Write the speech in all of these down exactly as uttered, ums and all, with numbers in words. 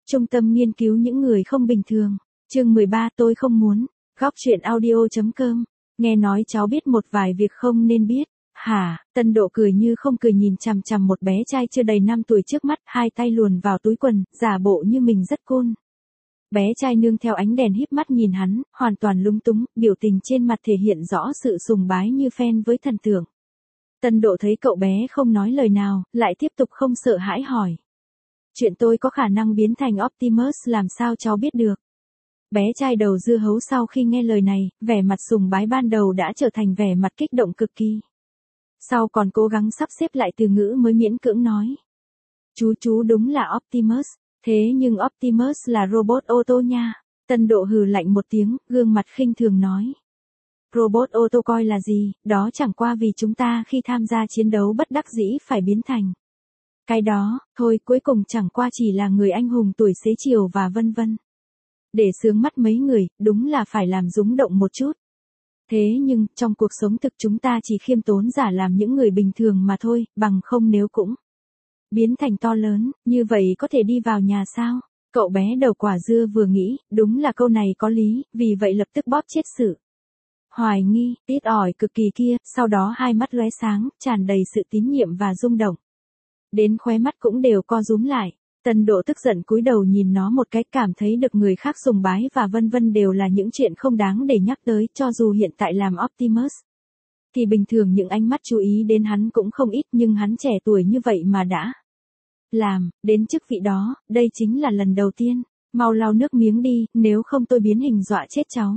Trung tâm nghiên cứu những người không bình thường. Chương mười ba tôi không muốn. Góc truyện audio.com. Nghe nói cháu biết một vài việc không nên biết. Hả? Tân Độ cười như không cười nhìn chằm chằm một bé trai chưa đầy năm tuổi trước mắt, hai tay luồn vào túi quần, giả bộ như mình rất cool. Bé trai nương theo ánh đèn híp mắt nhìn hắn, hoàn toàn lúng túng, biểu tình trên mặt thể hiện rõ sự sùng bái như fan với thần tượng. Tân Độ thấy cậu bé không nói lời nào, lại tiếp tục không sợ hãi hỏi. Chuyện tôi có khả năng biến thành Optimus làm sao cháu biết được? Bé trai đầu dưa hấu sau khi nghe lời này, vẻ mặt sùng bái ban đầu đã trở thành vẻ mặt kích động cực kỳ. Sau còn cố gắng sắp xếp lại từ ngữ mới miễn cưỡng nói. Chú chú đúng là Optimus, thế nhưng Optimus là robot ô tô nha. Tân Độ hừ lạnh một tiếng, gương mặt khinh thường nói. Robot ô tô coi là gì, đó chẳng qua vì chúng ta khi tham gia chiến đấu bất đắc dĩ phải biến thành. Cái đó, thôi cuối cùng chẳng qua chỉ là người anh hùng tuổi xế chiều và vân vân. Để sướng mắt mấy người, đúng là phải làm rúng động một chút. Thế nhưng, trong cuộc sống thực chúng ta chỉ khiêm tốn giả làm những người bình thường mà thôi, bằng không nếu cũng biến thành to lớn, như vậy có thể đi vào nhà sao? Cậu bé đầu quả dưa vừa nghĩ, đúng là câu này có lý, vì vậy lập tức bóp chết sự hoài nghi, ít ỏi cực kỳ kia, sau đó hai mắt lóe sáng, tràn đầy sự tín nhiệm và rung động. Đến khóe mắt cũng đều co rúm lại. Tân Độ tức giận cúi đầu nhìn nó một cái, cảm thấy được người khác sùng bái và vân vân đều là những chuyện không đáng để nhắc tới, cho dù hiện tại làm Optimus. Thì bình thường những ánh mắt chú ý đến hắn cũng không ít, nhưng hắn trẻ tuổi như vậy mà đã làm, đến chức vị đó, đây chính là lần đầu tiên. Mau lau nước miếng đi, nếu không tôi biến hình dọa chết cháu.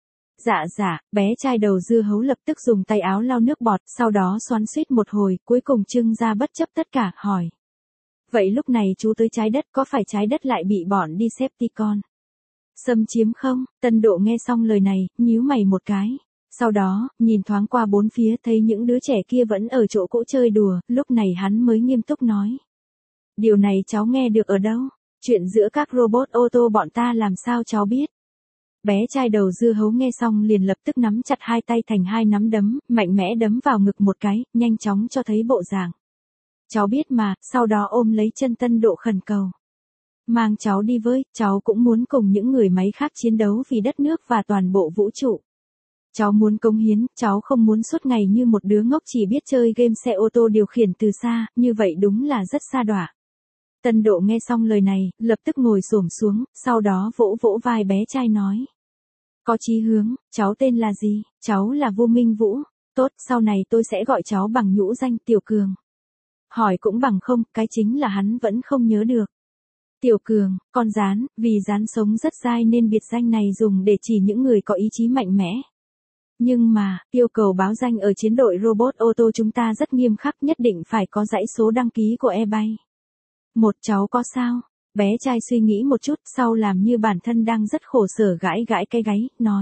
Dạ dạ, bé trai đầu dưa hấu lập tức dùng tay áo lau nước bọt, sau đó xoắn xuýt một hồi, cuối cùng trưng ra bất chấp tất cả, hỏi. Vậy lúc này chú tới trái đất, có phải trái đất lại bị bọn Decepticon xâm chiếm không? Tân Độ nghe xong lời này, nhíu mày một cái. Sau đó, nhìn thoáng qua bốn phía thấy những đứa trẻ kia vẫn ở chỗ cũ chơi đùa, lúc này hắn mới nghiêm túc nói. Điều này cháu nghe được ở đâu? Chuyện giữa các robot ô tô bọn ta làm sao cháu biết? Bé trai đầu dưa hấu nghe xong liền lập tức nắm chặt hai tay thành hai nắm đấm, mạnh mẽ đấm vào ngực một cái, nhanh chóng cho thấy bộ dạng. Cháu biết mà, sau đó ôm lấy chân Tân Độ khẩn cầu. Mang cháu đi với, cháu cũng muốn cùng những người máy khác chiến đấu vì đất nước và toàn bộ vũ trụ. Cháu muốn cống hiến, cháu không muốn suốt ngày như một đứa ngốc chỉ biết chơi game xe ô tô điều khiển từ xa, như vậy đúng là rất xa đọa. Tân Độ nghe xong lời này, lập tức ngồi xổm xuống, sau đó vỗ vỗ vai bé trai nói. Có chí hướng, cháu tên là gì? Cháu là Vu Minh Vũ. Tốt, sau này tôi sẽ gọi cháu bằng nhũ danh Tiểu Cường. Hỏi cũng bằng không, cái chính là hắn vẫn không nhớ được. Tiểu Cường, con rán, vì rán sống rất dai nên biệt danh này dùng để chỉ những người có ý chí mạnh mẽ. Nhưng mà, yêu cầu báo danh ở chiến đội robot ô tô chúng ta rất nghiêm khắc, nhất định phải có dãy số đăng ký của eBay. Một cháu có sao? Bé trai suy nghĩ một chút, sau làm như bản thân đang rất khổ sở gãi gãi cái gáy, nói.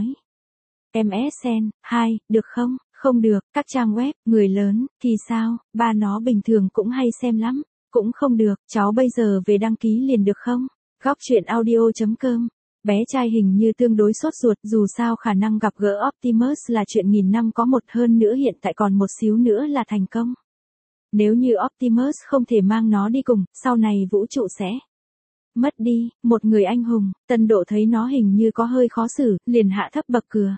em ét en, hai, được không? Không được, các trang web, người lớn, thì sao, ba nó bình thường cũng hay xem lắm. Cũng không được, cháu bây giờ về đăng ký liền được không? Góc truyện audio.com. Bé trai hình như tương đối sốt ruột, dù sao khả năng gặp gỡ Optimus là chuyện nghìn năm có một, hơn nữa hiện tại còn một xíu nữa là thành công. Nếu như Optimus không thể mang nó đi cùng, sau này vũ trụ sẽ mất đi một người anh hùng. Tân Độ thấy nó hình như có hơi khó xử, liền hạ thấp bậc cửa.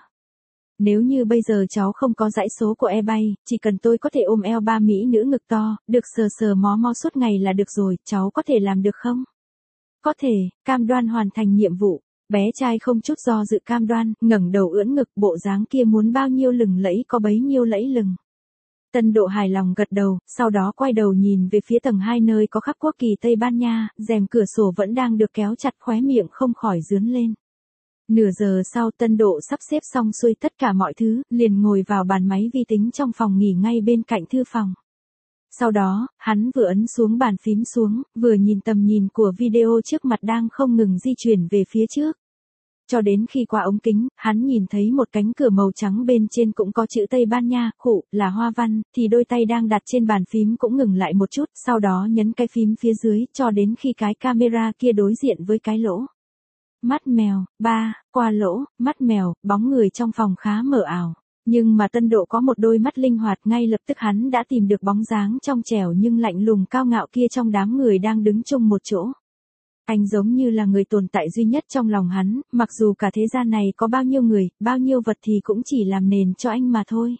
Nếu như bây giờ cháu không có dãy số của eBay, chỉ cần tôi có thể ôm eo ba mỹ nữ ngực to, được sờ sờ mó mó suốt ngày là được rồi, cháu có thể làm được không? Có thể, cam đoan hoàn thành nhiệm vụ. Bé trai không chút do dự cam đoan, ngẩng đầu ưỡn ngực, bộ dáng kia muốn bao nhiêu lừng lẫy có bấy nhiêu lẫy lừng. Tân Độ hài lòng gật đầu, sau đó quay đầu nhìn về phía tầng hai nơi có khắc quốc kỳ Tây Ban Nha, rèm cửa sổ vẫn đang được kéo chặt, khóe miệng không khỏi rướn lên. Nửa giờ sau Tân Độ sắp xếp xong xuôi tất cả mọi thứ, liền ngồi vào bàn máy vi tính trong phòng nghỉ ngay bên cạnh thư phòng. Sau đó, hắn vừa ấn xuống bàn phím xuống, vừa nhìn tầm nhìn của video trước mặt đang không ngừng di chuyển về phía trước. Cho đến khi qua ống kính, hắn nhìn thấy một cánh cửa màu trắng bên trên cũng có chữ Tây Ban Nha, khụ, là hoa văn, thì đôi tay đang đặt trên bàn phím cũng ngừng lại một chút, sau đó nhấn cái phím phía dưới, cho đến khi cái camera kia đối diện với cái lỗ mắt mèo. Ba, qua lỗ mắt mèo, bóng người trong phòng khá mờ ảo. Nhưng mà Tân Độ có một đôi mắt linh hoạt, ngay lập tức hắn đã tìm được bóng dáng trong trẻo nhưng lạnh lùng cao ngạo kia trong đám người đang đứng chung một chỗ. Anh giống như là người tồn tại duy nhất trong lòng hắn, mặc dù cả thế gian này có bao nhiêu người, bao nhiêu vật thì cũng chỉ làm nền cho anh mà thôi.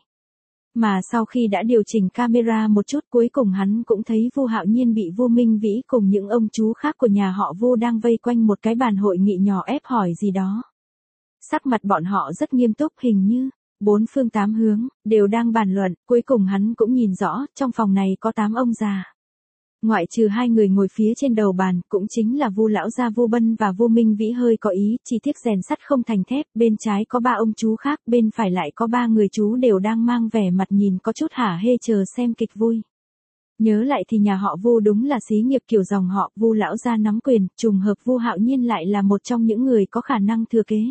Mà sau khi đã điều chỉnh camera một chút, cuối cùng hắn cũng thấy Vu Hạo Nhiên bị Vu Minh Vĩ cùng những ông chú khác của nhà họ Vu đang vây quanh một cái bàn hội nghị nhỏ ép hỏi gì đó. Sắc mặt bọn họ rất nghiêm túc, hình như bốn phương tám hướng đều đang bàn luận, cuối cùng hắn cũng nhìn rõ, trong phòng này có tám ông già. Ngoại trừ hai người ngồi phía trên đầu bàn, cũng chính là Vu lão gia Vu Bân và Vu Minh Vĩ hơi có ý, chỉ tiếc rèn sắt không thành thép, bên trái có ba ông chú khác, bên phải lại có ba người chú đều đang mang vẻ mặt nhìn có chút hả hê chờ xem kịch vui. Nhớ lại thì nhà họ Vu đúng là xí nghiệp kiểu dòng họ, Vu lão gia nắm quyền, trùng hợp Vu Hạo Nhiên lại là một trong những người có khả năng thừa kế.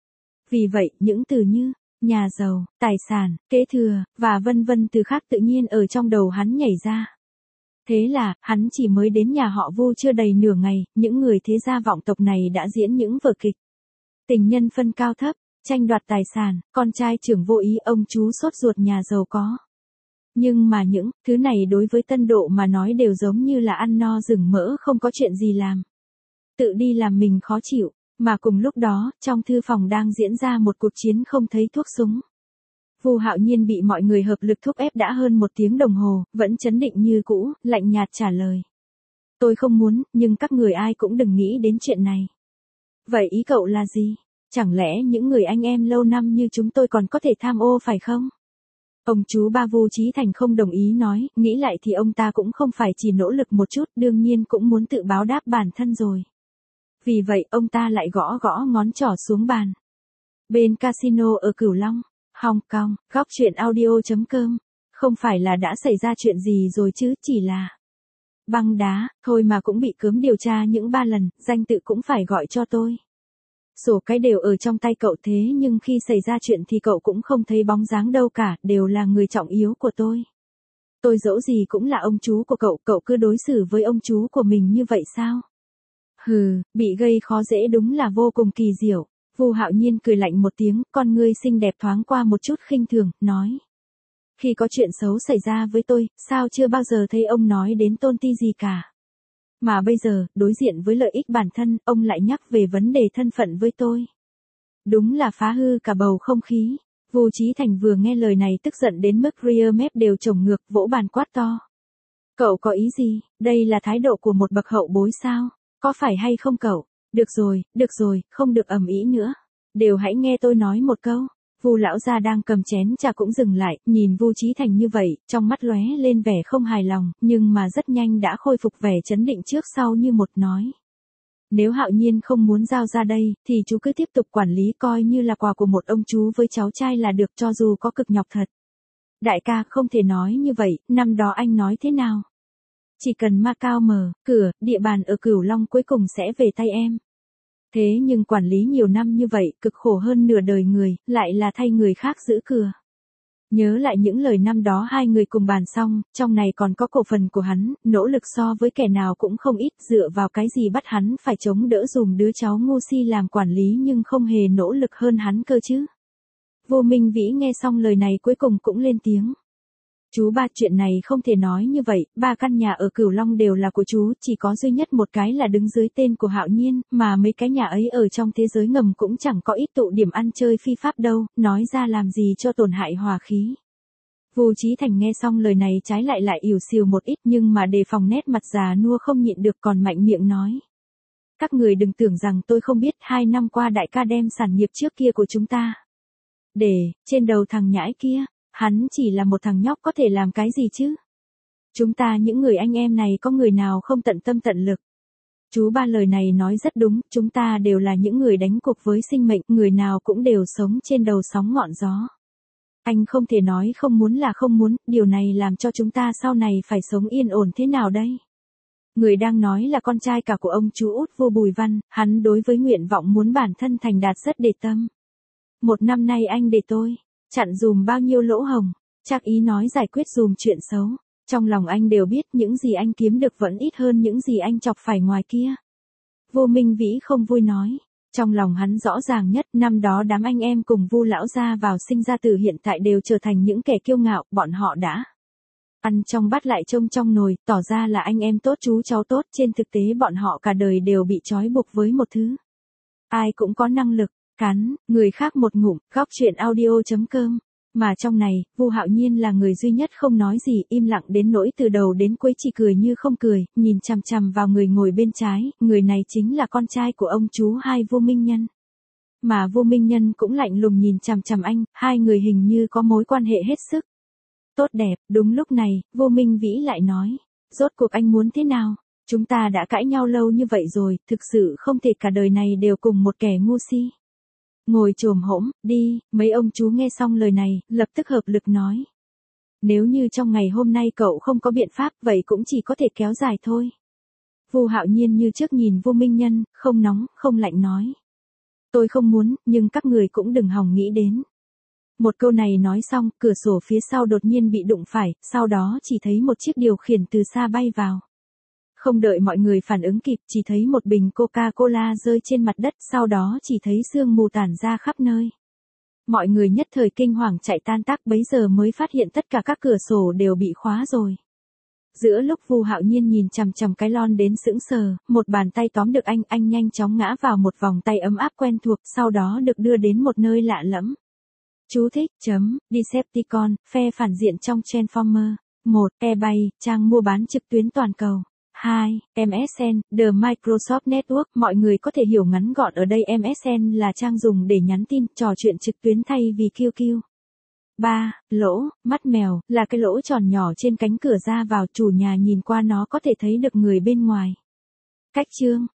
Vì vậy, những từ như nhà giàu, tài sản, kế thừa và vân vân từ khác tự nhiên ở trong đầu hắn nhảy ra. Thế là, hắn chỉ mới đến nhà họ Vu chưa đầy nửa ngày, những người thế gia vọng tộc này đã diễn những vở kịch. Tình nhân phân cao thấp, tranh đoạt tài sản, con trai trưởng vô ý, ông chú sốt ruột nhà giàu có. Nhưng mà những thứ này đối với Tân Độ mà nói đều giống như là ăn no rừng mỡ, không có chuyện gì làm. Tự đi làm mình khó chịu, mà cùng lúc đó, trong thư phòng đang diễn ra một cuộc chiến không thấy thuốc súng. Vu Hạo Nhiên bị mọi người hợp lực thúc ép đã hơn một tiếng đồng hồ, vẫn chấn định như cũ, lạnh nhạt trả lời. Tôi không muốn, nhưng các người ai cũng đừng nghĩ đến chuyện này. Vậy ý cậu là gì? Chẳng lẽ những người anh em lâu năm như chúng tôi còn có thể tham ô phải không? Ông chú ba Vu Chí Thành không đồng ý nói, nghĩ lại thì ông ta cũng không phải chỉ nỗ lực một chút, đương nhiên cũng muốn tự báo đáp bản thân rồi. Vì vậy, ông ta lại gõ gõ ngón trỏ xuống bàn. Bên casino ở Cửu Long, Hong Kong, góc truyện audio chấm com. Không phải là đã xảy ra chuyện gì rồi chứ, chỉ là băng đá, thôi mà cũng bị cấm điều tra những ba lần, danh tự cũng phải gọi cho tôi. Sổ cái đều ở trong tay cậu, thế nhưng khi xảy ra chuyện thì cậu cũng không thấy bóng dáng đâu cả, đều là người trọng yếu của tôi. Tôi dẫu gì cũng là ông chú của cậu, cậu cứ đối xử với ông chú của mình như vậy sao? Hừ, bị gây khó dễ đúng là vô cùng kỳ diệu. Vu Hạo Nhiên cười lạnh một tiếng, con ngươi xinh đẹp thoáng qua một chút khinh thường, nói. Khi có chuyện xấu xảy ra với tôi, sao chưa bao giờ thấy ông nói đến tôn ti gì cả. Mà bây giờ, đối diện với lợi ích bản thân, ông lại nhắc về vấn đề thân phận với tôi. Đúng là phá hư cả bầu không khí. Vu Chí Thành vừa nghe lời này tức giận đến mức rear mép đều chổng ngược, vỗ bàn quát to. Cậu có ý gì, đây là thái độ của một bậc hậu bối sao, có phải hay không cậu? Được rồi, được rồi, không được ầm ĩ nữa. Đều hãy nghe tôi nói một câu. Vu lão gia đang cầm chén trà cũng dừng lại, nhìn Vu Chí Thành như vậy, trong mắt lóe lên vẻ không hài lòng, nhưng mà rất nhanh đã khôi phục vẻ chấn định trước sau như một nói. Nếu Hạo Nhiên không muốn giao ra đây, thì chú cứ tiếp tục quản lý coi như là quà của một ông chú với cháu trai là được, cho dù có cực nhọc thật. Đại ca không thể nói như vậy, năm đó anh nói thế nào? Chỉ cần Macau mở cửa, địa bàn ở Cửu Long cuối cùng sẽ về tay em. Thế nhưng quản lý nhiều năm như vậy, cực khổ hơn nửa đời người, lại là thay người khác giữ cửa. Nhớ lại những lời năm đó hai người cùng bàn xong, trong này còn có cổ phần của hắn, nỗ lực so với kẻ nào cũng không ít, dựa vào cái gì bắt hắn phải chống đỡ dùm đứa cháu ngu si làm quản lý nhưng không hề nỗ lực hơn hắn cơ chứ. Vô Minh Vĩ nghe xong lời này cuối cùng cũng lên tiếng. Chú ba, chuyện này không thể nói như vậy, ba căn nhà ở Cửu Long đều là của chú, chỉ có duy nhất một cái là đứng dưới tên của Hạo Nhiên, mà mấy cái nhà ấy ở trong thế giới ngầm cũng chẳng có ít tụ điểm ăn chơi phi pháp đâu, nói ra làm gì cho tổn hại hòa khí. Vu Chí Thành nghe xong lời này trái lại lại ỉu xìu một ít, nhưng mà đề phòng nét mặt già nua không nhịn được còn mạnh miệng nói. Các người đừng tưởng rằng tôi không biết, hai năm qua đại ca đem sản nghiệp trước kia của chúng ta để trên đầu thằng nhãi kia. Hắn chỉ là một thằng nhóc có thể làm cái gì chứ? Chúng ta những người anh em này có người nào không tận tâm tận lực? Chú ba lời này nói rất đúng, chúng ta đều là những người đánh cuộc với sinh mệnh, người nào cũng đều sống trên đầu sóng ngọn gió. Anh không thể nói không muốn là không muốn, điều này làm cho chúng ta sau này phải sống yên ổn thế nào đây? Người đang nói là con trai cả của ông chú út Vu Bùi Văn, hắn đối với nguyện vọng muốn bản thân thành đạt rất để tâm. Một năm nay anh để tôi chặn dùm bao nhiêu lỗ hổng, chắc ý nói giải quyết dùm chuyện xấu. Trong lòng anh đều biết những gì anh kiếm được vẫn ít hơn những gì anh chọc phải ngoài kia. Vô Minh Vĩ không vui nói. Trong lòng hắn rõ ràng nhất, năm đó đám anh em cùng Vu lão gia vào sinh ra tử hiện tại đều trở thành những kẻ kiêu ngạo, bọn họ đã Ăn trong bát lại trông trong nồi, tỏ ra là anh em tốt chú cháu tốt, trên thực tế bọn họ cả đời đều bị trói buộc với một thứ. Ai cũng có năng lực, cắn, người khác một ngụm, góc chuyện audio.com. Mà trong này, Vu Hạo Nhiên là người duy nhất không nói gì, im lặng đến nỗi từ đầu đến cuối chỉ cười như không cười, nhìn chằm chằm vào người ngồi bên trái, người này chính là con trai của ông chú hai Vu Minh Nhân. Mà Vu Minh Nhân cũng lạnh lùng nhìn chằm chằm anh, hai người hình như có mối quan hệ hết sức tốt đẹp. Đúng lúc này, Vu Minh Vĩ lại nói, rốt cuộc anh muốn thế nào? Chúng ta đã cãi nhau lâu như vậy rồi, thực sự không thể cả đời này đều cùng một kẻ ngu si. Ngồi chồm hỗn, đi, mấy ông chú nghe xong lời này, lập tức hợp lực nói. Nếu như trong ngày hôm nay cậu không có biện pháp, vậy cũng chỉ có thể kéo dài thôi. Vu Hạo Nhiên như trước nhìn Vu Minh Nhân, không nóng, không lạnh nói. Tôi không muốn, nhưng các người cũng đừng hòng nghĩ đến. Một câu này nói xong, cửa sổ phía sau đột nhiên bị đụng phải, sau đó chỉ thấy một chiếc điều khiển từ xa bay vào. Không đợi mọi người phản ứng kịp, chỉ thấy một bình Coca-Cola rơi trên mặt đất, sau đó chỉ thấy sương mù tản ra khắp nơi. Mọi người nhất thời kinh hoàng chạy tan tác, bấy giờ mới phát hiện tất cả các cửa sổ đều bị khóa rồi. Giữa lúc Vu Hạo Nhiên nhìn chằm chằm cái lon đến sững sờ, một bàn tay tóm được anh, anh nhanh chóng ngã vào một vòng tay ấm áp quen thuộc, sau đó được đưa đến một nơi lạ lẫm. Chú thích, chấm, Decepticon, phe phản diện trong Transformer. một. eBay, trang mua bán trực tuyến toàn cầu. hai. em ét en, The Microsoft Network. Mọi người có thể hiểu ngắn gọn ở đây em ét en là trang dùng để nhắn tin, trò chuyện trực tuyến thay vì quy quy. ba. Lỗ, mắt mèo, là cái lỗ tròn nhỏ trên cánh cửa ra vào, chủ nhà nhìn qua nó có thể thấy được người bên ngoài. Cách chương